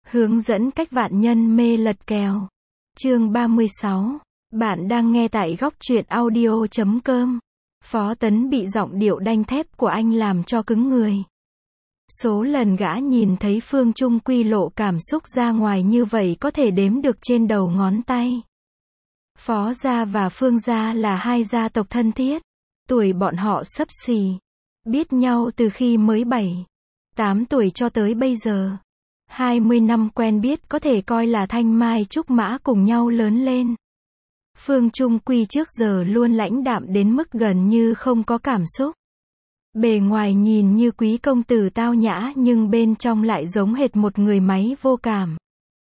Hướng dẫn cách vạn nhân mê lật kèo. Chương 36. Bạn đang nghe tại góc truyện audio.com. Phó Tấn bị giọng điệu đanh thép của anh làm cho cứng người. Số lần gã nhìn thấy Phương Trung Quy lộ cảm xúc ra ngoài như vậy có thể đếm được trên đầu ngón tay. Phó gia và Phương gia là hai gia tộc thân thiết. Tuổi bọn họ xấp xì. Biết nhau từ khi mới 7, 8 tuổi cho tới bây giờ. 20 năm quen biết có thể coi là thanh mai trúc mã cùng nhau lớn lên. Phương Trung Quy trước giờ luôn lãnh đạm đến mức gần như không có cảm xúc. Bề ngoài nhìn như quý công tử tao nhã nhưng bên trong lại giống hệt một người máy vô cảm.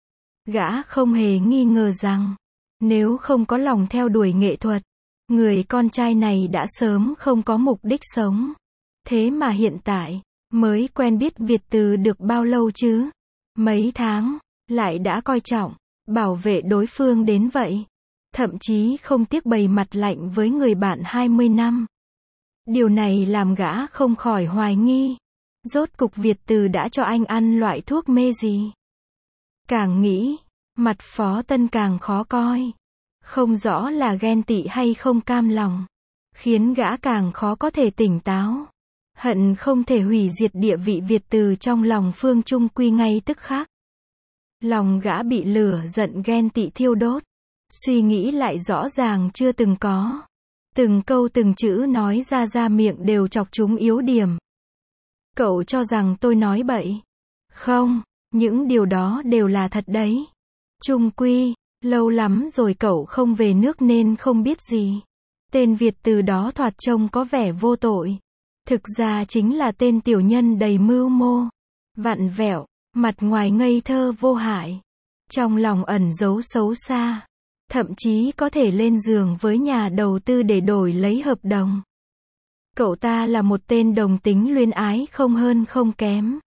Gã không hề nghi ngờ rằng, nếu không có lòng theo đuổi nghệ thuật, người con trai này đã sớm không có mục đích sống. Thế mà hiện tại, mới quen biết Việt Từ được bao lâu chứ? Mấy tháng, lại đã coi trọng, bảo vệ đối phương đến vậy. Thậm chí không tiếc bày mặt lạnh với người bạn 20 năm. Điều này làm gã không khỏi hoài nghi. Rốt cục Việt Từ đã cho anh ăn loại thuốc mê gì? Càng nghĩ, mặt Phó Tân càng khó coi. Không rõ là ghen tị hay không cam lòng. Khiến gã càng khó có thể tỉnh táo. Hận không thể hủy diệt địa vị Việt Từ trong lòng Phương Trung Quy ngay tức khắc. Lòng gã bị lửa giận ghen tị thiêu đốt. Suy nghĩ lại rõ ràng chưa từng có. Từng câu từng chữ nói ra miệng đều chọc trúng yếu điểm. Cậu cho rằng tôi nói bậy? Không, những điều đó đều là thật đấy. Trung Quy, lâu lắm rồi cậu không về nước nên không biết gì. Tên Việt Từ đó thoạt trông có vẻ vô tội. Thực ra chính là tên tiểu nhân đầy mưu mô, vặn vẹo, mặt ngoài ngây thơ vô hại. Trong lòng ẩn giấu xấu xa. Thậm chí có thể lên giường với nhà đầu tư để đổi lấy hợp đồng. Cậu ta là một tên đồng tính luyến ái không hơn không kém.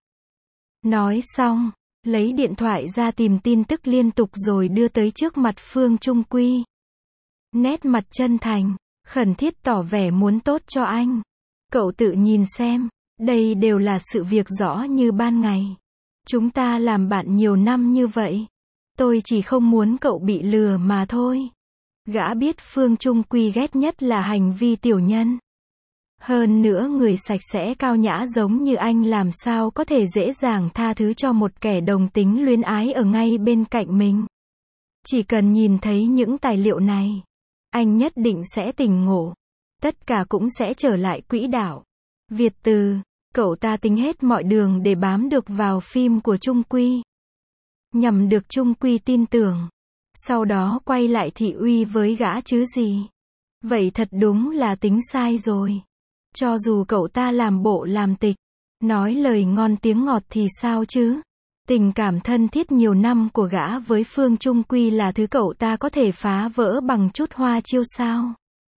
Nói xong, lấy điện thoại ra tìm tin tức liên tục rồi đưa tới trước mặt Phương Trung Quy. Nét mặt chân thành, khẩn thiết tỏ vẻ muốn tốt cho anh. Cậu tự nhìn xem, đây đều là sự việc rõ như ban ngày. Chúng ta làm bạn nhiều năm như vậy. Tôi chỉ không muốn cậu bị lừa mà thôi. Gã biết Phương Trung Quy ghét nhất là hành vi tiểu nhân. Hơn nữa người sạch sẽ cao nhã giống như anh làm sao có thể dễ dàng tha thứ cho một kẻ đồng tính luyến ái ở ngay bên cạnh mình. Chỉ cần nhìn thấy những tài liệu này, anh nhất định sẽ tỉnh ngộ. Tất cả cũng sẽ trở lại quỹ đạo. Việt Từ, cậu ta tính hết mọi đường để bám được vào phim của Trung Quy. Nhằm được Trung Quy tin tưởng. Sau đó quay lại thị uy với gã chứ gì. Vậy thật đúng là tính sai rồi. Cho dù cậu ta làm bộ làm tịch, nói lời ngon tiếng ngọt thì sao chứ? Tình cảm thân thiết nhiều năm của gã với Phương Trung Quy là thứ cậu ta có thể phá vỡ bằng chút hoa chiêu sao?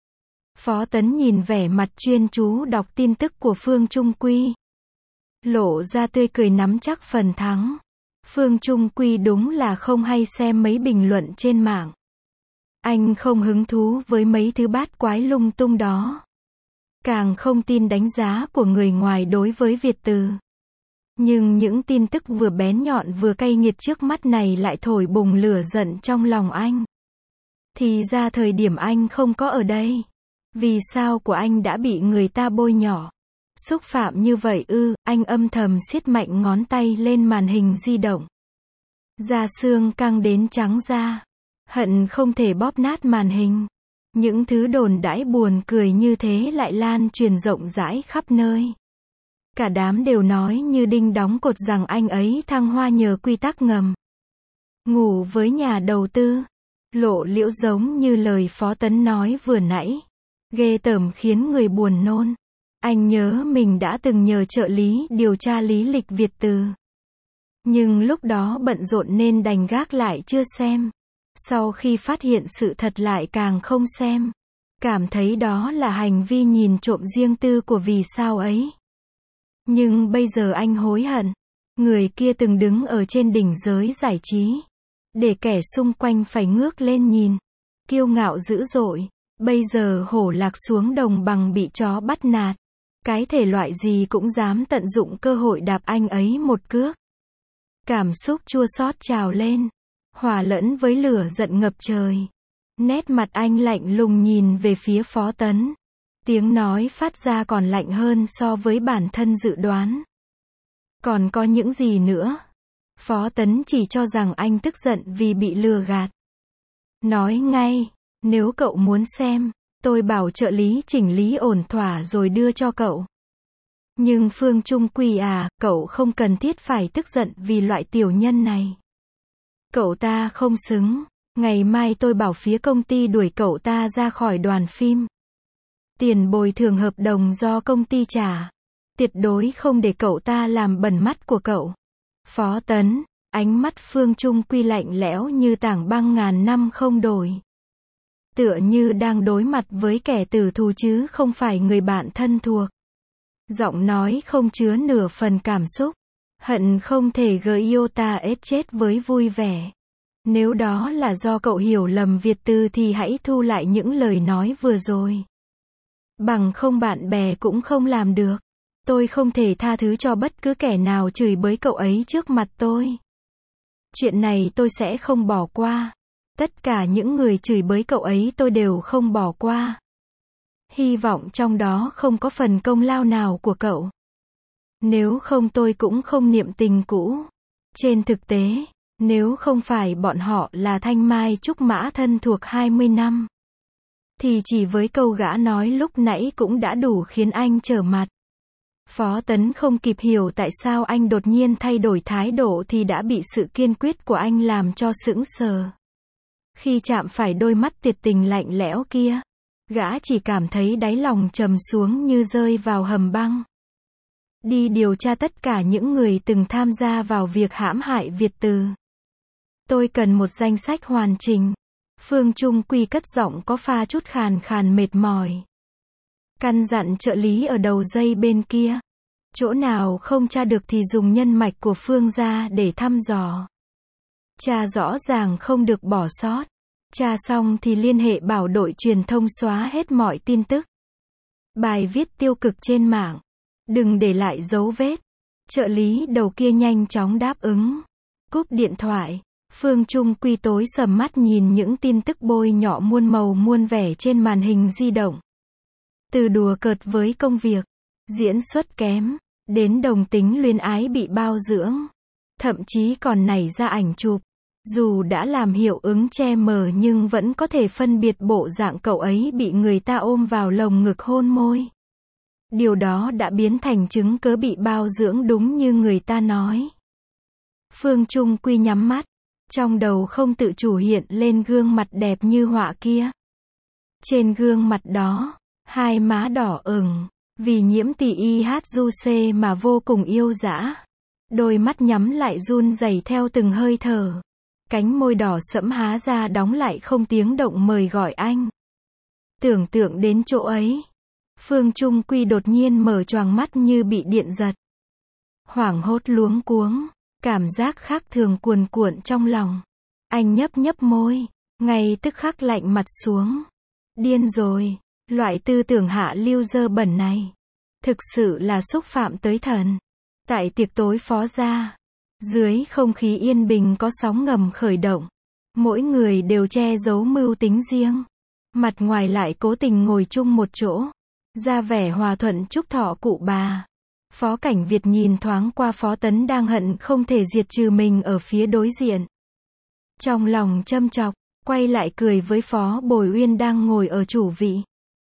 Phó Tấn nhìn vẻ mặt chuyên chú đọc tin tức của Phương Trung Quy. Lộ ra tươi cười nắm chắc phần thắng. Phương Trung Quy đúng là không hay xem mấy bình luận trên mạng. Anh không hứng thú với mấy thứ bát quái lung tung đó. Càng không tin đánh giá của người ngoài đối với Việt Từ. Nhưng những tin tức vừa bén nhọn vừa cay nghiệt trước mắt này lại thổi bùng lửa giận trong lòng anh. Thì ra thời điểm anh không có ở đây. Vì sao của anh đã bị người ta bôi nhọ? Xúc phạm như vậy ư? Anh âm thầm siết mạnh ngón tay lên màn hình di động. Da xương căng đến trắng da. Hận không thể bóp nát màn hình. Những thứ đồn đãi buồn cười như thế lại lan truyền rộng rãi khắp nơi. Cả đám đều nói như đinh đóng cột rằng anh ấy thăng hoa nhờ quy tắc ngầm. Ngủ với nhà đầu tư. Lộ liễu giống như lời Phó Tấn nói vừa nãy. Ghê tởm khiến người buồn nôn. Anh nhớ mình đã từng nhờ trợ lý điều tra lý lịch Việt Từ. Nhưng lúc đó bận rộn nên đành gác lại chưa xem. Sau khi phát hiện sự thật lại càng không xem. Cảm thấy đó là hành vi nhìn trộm riêng tư của vì sao ấy. Nhưng bây giờ anh hối hận. Người kia từng đứng ở trên đỉnh giới giải trí. Để kẻ xung quanh phải ngước lên nhìn. Kiêu ngạo dữ dội. Bây giờ hổ lạc xuống đồng bằng bị chó bắt nạt. Cái thể loại gì cũng dám tận dụng cơ hội đạp anh ấy một cước. Cảm xúc chua xót trào lên, hòa lẫn với lửa giận ngập trời. Nét mặt anh lạnh lùng nhìn về phía Phó Tấn. Tiếng nói phát ra còn lạnh hơn so với bản thân dự đoán. Còn có những gì nữa? Phó Tấn chỉ cho rằng anh tức giận vì bị lừa gạt. Nói ngay, nếu cậu muốn xem, tôi bảo trợ lý chỉnh lý ổn thỏa rồi đưa cho cậu. Nhưng Phương Trung Quy à, cậu không cần thiết phải tức giận vì loại tiểu nhân này. Cậu ta không xứng. Ngày mai tôi bảo phía công ty đuổi cậu ta ra khỏi đoàn phim. Tiền bồi thường hợp đồng do công ty trả. Tuyệt đối không để cậu ta làm bẩn mắt của cậu. Phó Tấn, ánh mắt Phương Trung Quy lạnh lẽo như tảng băng ngàn năm không đổi. Tựa như đang đối mặt với kẻ tử thù chứ không phải người bạn thân thuộc. Giọng nói không chứa nửa phần cảm xúc. Hận không thể gợi yêu ta ết chết với vui vẻ. Nếu đó là do cậu hiểu lầm Việt Tư thì hãy thu lại những lời nói vừa rồi. Bằng không bạn bè cũng không làm được. Tôi không thể tha thứ cho bất cứ kẻ nào chửi bới cậu ấy trước mặt tôi. Chuyện này tôi sẽ không bỏ qua. Tất cả những người chửi bới cậu ấy tôi đều không bỏ qua. Hy vọng trong đó không có phần công lao nào của cậu. Nếu không tôi cũng không niệm tình cũ. Trên thực tế, nếu không phải bọn họ là thanh mai trúc mã thân thuộc 20 năm, thì chỉ với câu gã nói lúc nãy cũng đã đủ khiến anh trở mặt. Phó Tấn không kịp hiểu tại sao anh đột nhiên thay đổi thái độ thì đã bị sự kiên quyết của anh làm cho sững sờ. Khi chạm phải đôi mắt tuyệt tình lạnh lẽo kia, gã chỉ cảm thấy đáy lòng trầm xuống như rơi vào hầm băng. Đi điều tra tất cả những người từng tham gia vào việc hãm hại Việt Từ. Tôi cần một danh sách hoàn chỉnh. Phương Trung Quy cất giọng có pha chút khàn khàn mệt mỏi. Căn dặn trợ lý ở đầu dây bên kia. Chỗ nào không tra được thì dùng nhân mạch của Phương ra để thăm dò. Tra rõ ràng không được bỏ sót. Tra xong thì liên hệ bảo đội truyền thông xóa hết mọi tin tức. Bài viết tiêu cực trên mạng. Đừng để lại dấu vết. Trợ lý đầu kia nhanh chóng đáp ứng. Cúp điện thoại. Phương Trung Quy tối sầm mắt nhìn những tin tức bôi nhọ muôn màu muôn vẻ trên màn hình di động. Từ đùa cợt với công việc, diễn xuất kém, đến đồng tính luyến ái bị bao dưỡng. Thậm chí còn nảy ra ảnh chụp. Dù đã làm hiệu ứng che mờ nhưng vẫn có thể phân biệt bộ dạng cậu ấy bị người ta ôm vào lồng ngực hôn môi. Điều đó đã biến thành chứng cớ bị bao dưỡng đúng như người ta nói. Phương Trung Quy nhắm mắt. Trong đầu không tự chủ hiện lên gương mặt đẹp như họa kia. Trên gương mặt đó, hai má đỏ ửng, vì nhiễm tỳ IHJC mà vô cùng yêu dã. Đôi mắt nhắm lại run rẩy theo từng hơi thở. Cánh môi đỏ sẫm há ra đóng lại không tiếng động mời gọi anh. Tưởng tượng đến chỗ ấy, Phương Trung Quy đột nhiên mở choàng mắt như bị điện giật. Hoảng hốt luống cuống. Cảm giác khác thường cuồn cuộn trong lòng. Anh nhấp nhấp môi, ngay tức khắc lạnh mặt xuống. Điên rồi, loại tư tưởng hạ lưu dơ bẩn này. Thực sự là xúc phạm tới thần. Tại tiệc tối Phó gia, dưới không khí yên bình có sóng ngầm khởi động. Mỗi người đều che giấu mưu tính riêng. Mặt ngoài lại cố tình ngồi chung một chỗ. Ra vẻ hòa thuận chúc thọ cụ bà. Phó Cảnh Việt nhìn thoáng qua Phó Tấn đang hận không thể diệt trừ mình ở phía đối diện. Trong lòng châm chọc, quay lại cười với Phó Bồi Uyên đang ngồi ở chủ vị.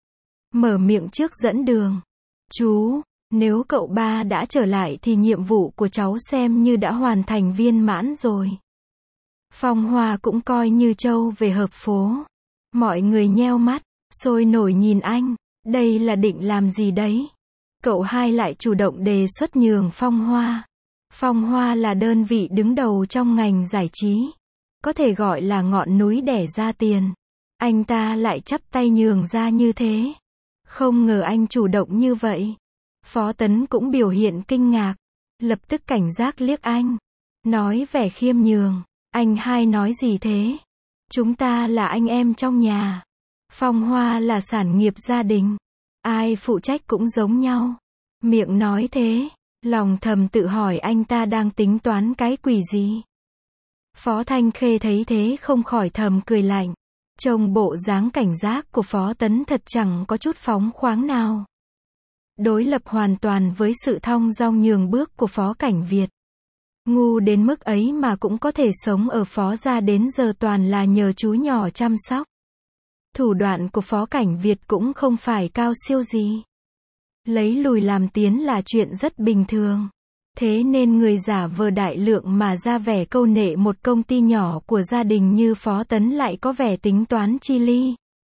Mở miệng trước dẫn đường. Chú, nếu cậu ba đã trở lại thì nhiệm vụ của cháu xem như đã hoàn thành viên mãn rồi. Phong Hoa cũng coi như trâu về hợp phố. Mọi người nheo mắt, sôi nổi nhìn anh. Đây là định làm gì đấy? Cậu hai lại chủ động đề xuất nhường Phong Hoa. Phong Hoa là đơn vị đứng đầu trong ngành giải trí. Có thể gọi là ngọn núi đẻ ra tiền. Anh ta lại chắp tay nhường ra như thế. Không ngờ anh chủ động như vậy. Phó Tấn cũng biểu hiện kinh ngạc. Lập tức cảnh giác liếc anh. Nói vẻ khiêm nhường. Anh hai nói gì thế? Chúng ta là anh em trong nhà. Phong Hoa là sản nghiệp gia đình. Ai phụ trách cũng giống nhau. Miệng nói thế, Lòng thầm tự hỏi anh ta đang tính toán cái quỷ gì. Phó Thanh Khê thấy thế không khỏi thầm cười lạnh. Trông bộ dáng cảnh giác của Phó Tấn thật chẳng có chút phóng khoáng nào. Đối lập hoàn toàn với sự thong dong nhường bước của Phó Cảnh Việt. Ngu đến mức ấy mà cũng có thể sống ở Phó gia đến giờ toàn là nhờ chú nhỏ chăm sóc. Thủ đoạn của Phó Cảnh Việt cũng không phải cao siêu gì. Lấy lùi làm tiến là chuyện rất bình thường. Thế nên người giả vờ đại lượng mà ra vẻ câu nệ một công ty nhỏ của gia đình như Phó Tấn lại có vẻ tính toán chi ly.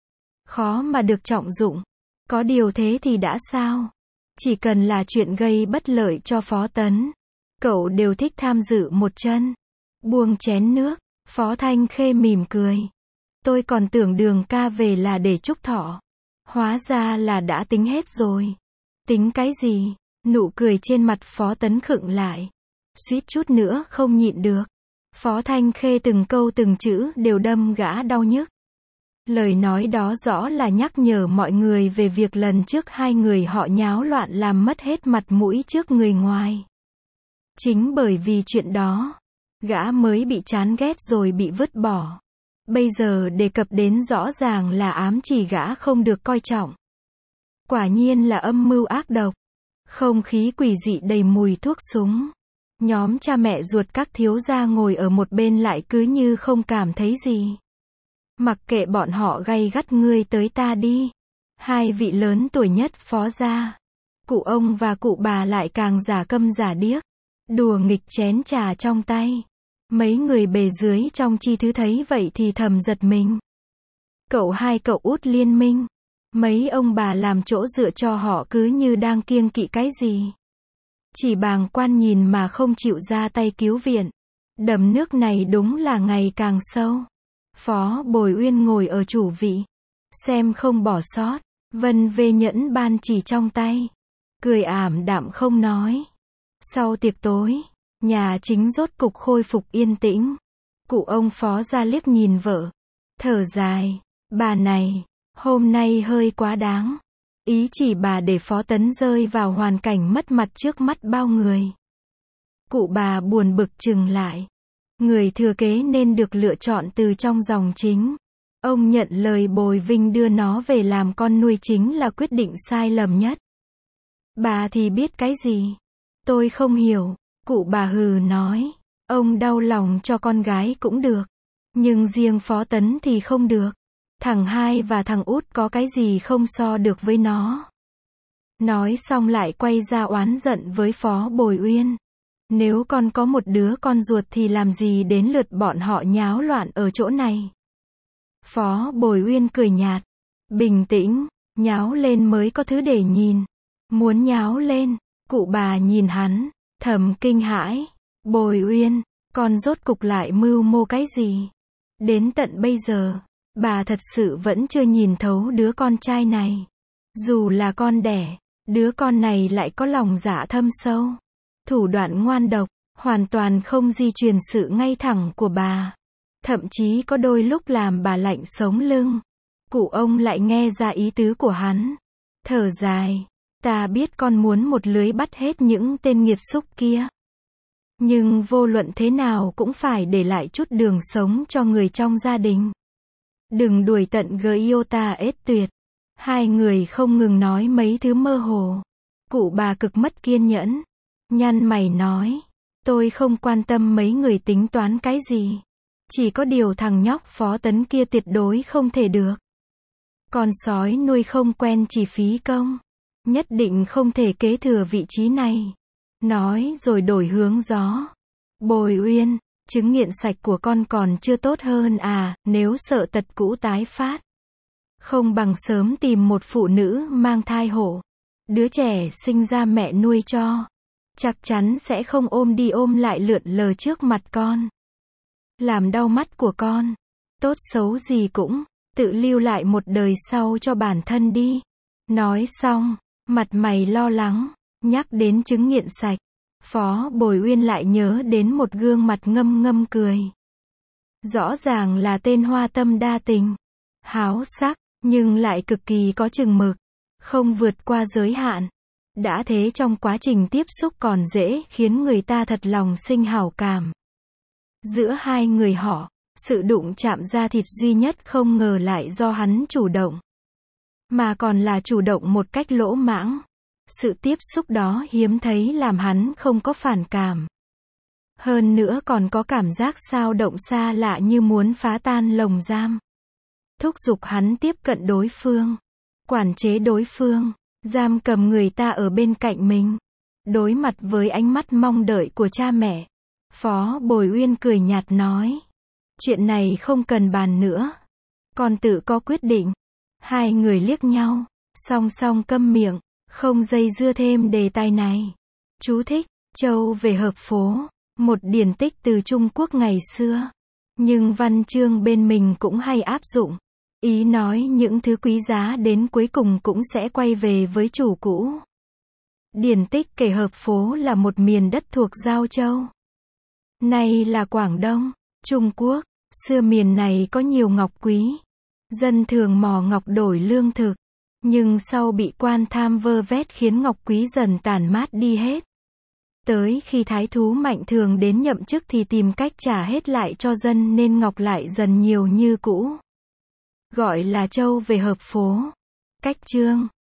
Khó mà được trọng dụng. Có điều thế thì đã sao? Chỉ cần là chuyện gây bất lợi cho Phó Tấn, cậu đều thích tham dự một chân. Buông chén nước, Phó Thanh Khê mỉm cười. Tôi còn tưởng Đường ca về là để chúc thọ. Hóa ra là đã tính hết rồi. Tính cái gì? Nụ cười trên mặt Phó Tấn khựng lại. Suýt chút nữa không nhịn được. Phó Thanh Khê từng câu từng chữ đều đâm gã đau nhức. Lời nói đó rõ là nhắc nhở mọi người về việc lần trước hai người họ nháo loạn làm mất hết mặt mũi trước người ngoài. Chính bởi vì chuyện đó, gã mới bị chán ghét rồi bị vứt bỏ. Bây giờ đề cập đến rõ ràng là ám chỉ gã không được coi trọng. Quả nhiên là âm mưu ác độc. Không khí quỷ dị đầy mùi thuốc súng. Nhóm cha mẹ ruột các thiếu gia ngồi ở một bên lại cứ như không cảm thấy gì. Mặc kệ bọn họ gay gắt ngươi tới ta đi. Hai vị lớn tuổi nhất Phó gia, cụ ông và cụ bà lại càng giả câm giả điếc. Đùa nghịch chén trà trong tay. Mấy người bề dưới trong chi thứ thấy vậy thì thầm giật mình. Cậu hai cậu út liên minh. Mấy ông bà làm chỗ dựa cho họ cứ như đang kiêng kỵ cái gì. Chỉ bàng quan nhìn mà không chịu ra tay cứu viện. Đầm nước này đúng là ngày càng sâu. Phó Bồi Uyên ngồi ở chủ vị. Xem không bỏ sót. Vân vê nhẫn ban chỉ trong tay. Cười ảm đạm không nói. Sau tiệc tối, nhà chính rốt cục khôi phục yên tĩnh. Cụ ông Phó ra liếc nhìn vợ. Thở dài. Bà này, hôm nay hơi quá đáng. Ý chỉ bà để Phó Tấn rơi vào hoàn cảnh mất mặt trước mắt bao người. Cụ bà buồn bực chừng lại. Người thừa kế nên được lựa chọn từ trong dòng chính. Ông nhận lời bồi vinh đưa nó về làm con nuôi chính là quyết định sai lầm nhất. Bà thì biết cái gì? Tôi không hiểu. Cụ bà hừ nói. Ông đau lòng cho con gái cũng được. Nhưng riêng Phó Tấn thì không được. Thằng hai và thằng út có cái gì không so được với nó. Nói xong lại quay ra oán giận với Phó Bồi Uyên. Nếu con có một đứa con ruột thì làm gì đến lượt bọn họ nháo loạn ở chỗ này. Phó Bồi Uyên cười nhạt. Bình tĩnh, nháo lên mới có thứ để nhìn. Muốn nháo lên, cụ bà nhìn hắn, thầm kinh hãi. Bồi Uyên, con rốt cục lại mưu mô cái gì? Đến tận bây giờ, bà thật sự vẫn chưa nhìn thấu đứa con trai này. Dù là con đẻ, đứa con này lại có lòng dạ thâm sâu. Thủ đoạn ngoan độc, hoàn toàn không di truyền sự ngay thẳng của bà. Thậm chí có đôi lúc làm bà lạnh sống lưng. Cụ ông lại nghe ra ý tứ của hắn. Thở dài. Ta biết con muốn một lưới bắt hết những tên nghiệt xúc kia. Nhưng vô luận thế nào cũng phải để lại chút đường sống cho người trong gia đình. Đừng đuổi tận iota ết tuyệt. Hai người không ngừng nói mấy thứ mơ hồ. Cụ bà cực mất kiên nhẫn. Nhăn mày nói. Tôi không quan tâm mấy người tính toán cái gì. Chỉ có điều thằng nhóc Phó Tấn kia tuyệt đối không thể được. Con sói nuôi không quen chỉ phí công. Nhất định không thể kế thừa vị trí này. Nói rồi đổi hướng gió. Bồi Uyên, chứng nghiện sạch của con còn chưa tốt hơn à, nếu sợ tật cũ tái phát. Không bằng sớm tìm một phụ nữ mang thai hộ. Đứa trẻ sinh ra mẹ nuôi cho. Chắc chắn sẽ không ôm đi ôm lại lượn lờ trước mặt con. Làm đau mắt của con. Tốt xấu gì cũng, tự lưu lại một đời sau cho bản thân đi. Nói xong, mặt mày lo lắng, nhắc đến chứng nghiện sạch. Phó Bồi Uyên lại nhớ đến một gương mặt ngâm ngâm cười. Rõ ràng là tên hoa tâm đa tình. Háo sắc, nhưng lại cực kỳ có chừng mực. Không vượt qua giới hạn. Đã thế trong quá trình tiếp xúc còn dễ khiến người ta thật lòng sinh hảo cảm. Giữa hai người họ, sự đụng chạm da thịt duy nhất không ngờ lại do hắn chủ động. Mà còn là chủ động một cách lỗ mãng. Sự tiếp xúc đó hiếm thấy làm hắn không có phản cảm. Hơn nữa còn có cảm giác xao động xa lạ như muốn phá tan lồng giam. Thúc giục hắn tiếp cận đối phương. Quản chế đối phương. Giam cầm người ta ở bên cạnh mình. Đối mặt với ánh mắt mong đợi của cha mẹ. Phó Bồi Uyên cười nhạt nói. Chuyện này không cần bàn nữa. Con tự có quyết định. Hai người liếc nhau. Song song câm miệng. Không dây dưa thêm đề tài này. Chú thích. Châu về hợp phố. Một điển tích từ Trung Quốc ngày xưa. Nhưng văn chương bên mình cũng hay áp dụng. Ý nói những thứ quý giá đến cuối cùng cũng sẽ quay về với chủ cũ. Điển tích kể hợp phố là một miền đất thuộc Giao Châu. Nay là Quảng Đông, Trung Quốc. Xưa miền này có nhiều ngọc quý. Dân thường mò ngọc đổi lương thực. Nhưng sau bị quan tham vơ vét khiến ngọc quý dần tàn mát đi hết. Tới khi thái thú Mạnh Thường đến nhậm chức thì tìm cách trả hết lại cho dân nên ngọc lại dần nhiều như cũ. Gọi là châu về hợp phố. Cách chương